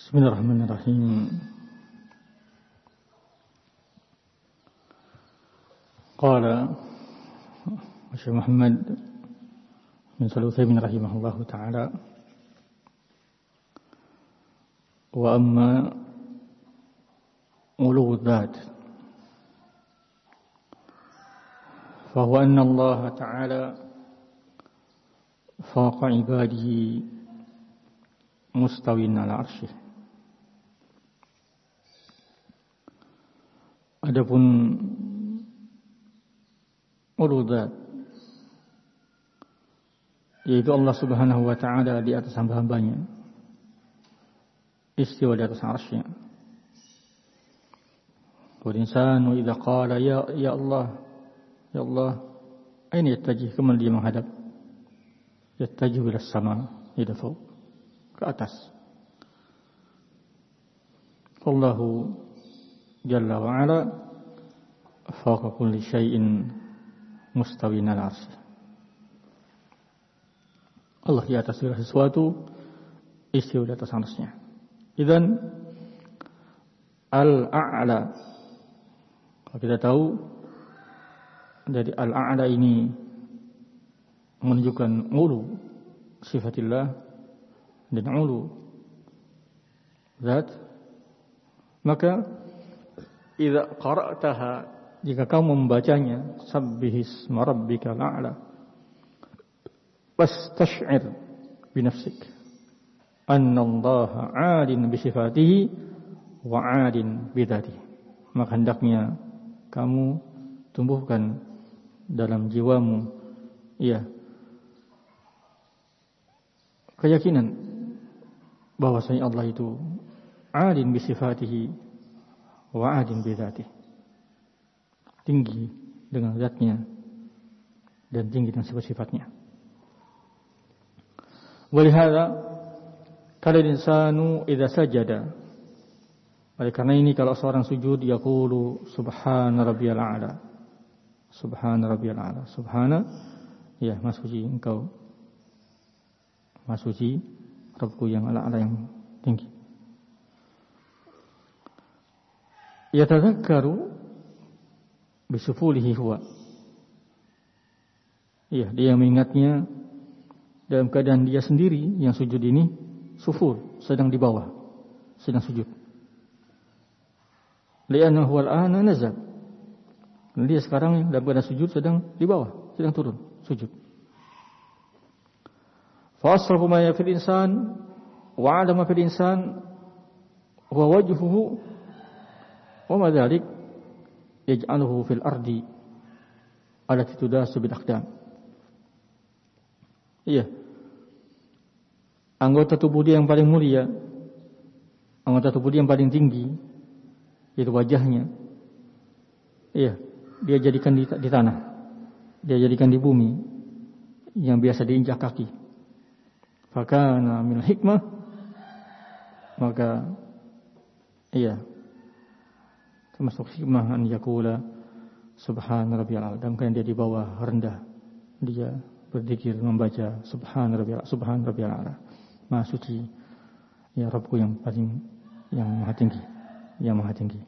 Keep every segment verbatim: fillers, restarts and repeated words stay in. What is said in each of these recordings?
Bismillahirrahmanirrahim. Qala Syekh Muhammad bin Shalih Al-Utsaimin rahimahullahu taala, wa amma ulu dzat fa huwa anna Allah taala faqa ibadihi mustawin ala arsyih. Adapun uludzat, yaitu Allah Subhanahu wa taala di atas hamba-hambanya, istiwa di atas arsy-Nya. Wal insanu idza qala ya ya Allah ya Allah, aina yattajih, kemana dia menghadap? Yattajih ila sama, ila fawq, ke atas. Allahu Jalla wa ala fawqa kulli syai'in mustawin ala arsy. Allah di atas segala sesuatu, istiwa di atas arsy-Nya. Idzan al-a'la, kalau kita tahu dari al-a'la ini menunjukkan ulu sifatillah dan ulu zat, maka idza qara'taha, jika kamu membacanya, sabbihisma rabbikal a'la, wastash'ir bi nafsik anna Allaha 'alin bi sifatihi wa 'alin bi dzatihi, maka hendaknya kamu tumbuhkan dalam jiwamu ya keyakinan bahwasanya Allah itu 'alin bi sifatihi wa 'alin bi dzatihi, tinggi dengan zatnya dan tinggi dengan sifat-sifatnya. Walihada kalau insanu idza sajada, oleh karena ini kalau seorang sujud yaqulu subhana rabbiyal a'la, subhana rabbiyal a'la, subhana, ya maha suci engkau, maha suci Rabbku yang a'la, yang tinggi. Yatadzakkaru bisufulihi huwa, iya, dia mengingatnya dalam keadaan dia sendiri yang sujud ini sufur, sedang di bawah, sedang sujud. Li'annahu al-ana nazal, dia sekarang dalam keadaan sujud sedang di bawah, sedang turun sujud. Fa asrafu ma fil insan wa 'alama fil insan huwa wajhuhu wa ma dzalik yaj'aluhu fil ardi allati tudasu bil aqdam. Iya, anggota tubuh dia yang paling mulia, anggota tubuh dia yang paling tinggi, yaitu wajahnya. Iya, dia jadikan di, di tanah, dia jadikan di bumi yang biasa diinjak kaki. Fakana min hikmah, maka iya, termasuk hikmah an yaqula subhana rabbiyal a'la, dan dia di bawah rendah, dia berzikir membaca subhana rabbiyal subhana rabbiyal a'la, maha suci ya Rabbku yang paling, yang maha tinggi, yang maha tinggi.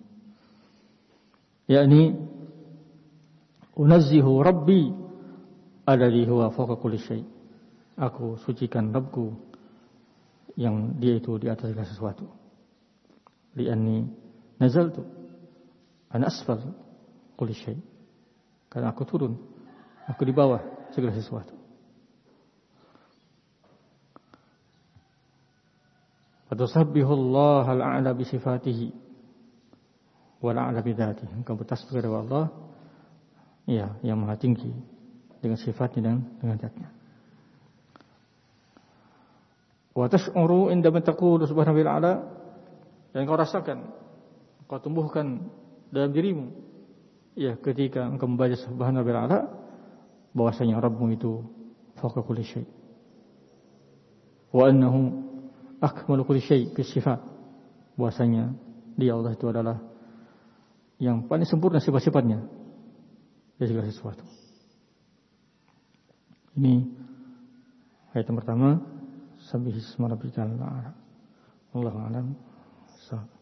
Yakni unazzihu rabbi alladhi huwa fawqa kulli syai', aku sucikan Rabbku yang dia itu di atas segala sesuatu. Li'anni nazaltu an asfal kulli syai', karena aku turun, aku di bawah segala sesuatu. Fatusabbihu Allah al-a'la bi sifatihi wal a'la bi dzatihi, engkau bertasbih kepada Allah ya yang maha tinggi dengan sifatnya dan dengan zatnya. Wa tash'uru indama taqulu subhana rabbil a'la, dan engkau rasakan, engkau tumbuhkan dalam dirimu ya ketika engkau membaca subhana rabbil a'la, bahwasanya Rabbmu itu fawqa kulli syai', wa annahu akmalu kulli syai' fi sifat, bahwasanya dia Allah itu adalah yang paling sempurna sifat-sifatnya dari segala sesuatu. Ini ayat yang pertama, sabbihisma rabbikal a'la. Wallahu a'lam. Salam.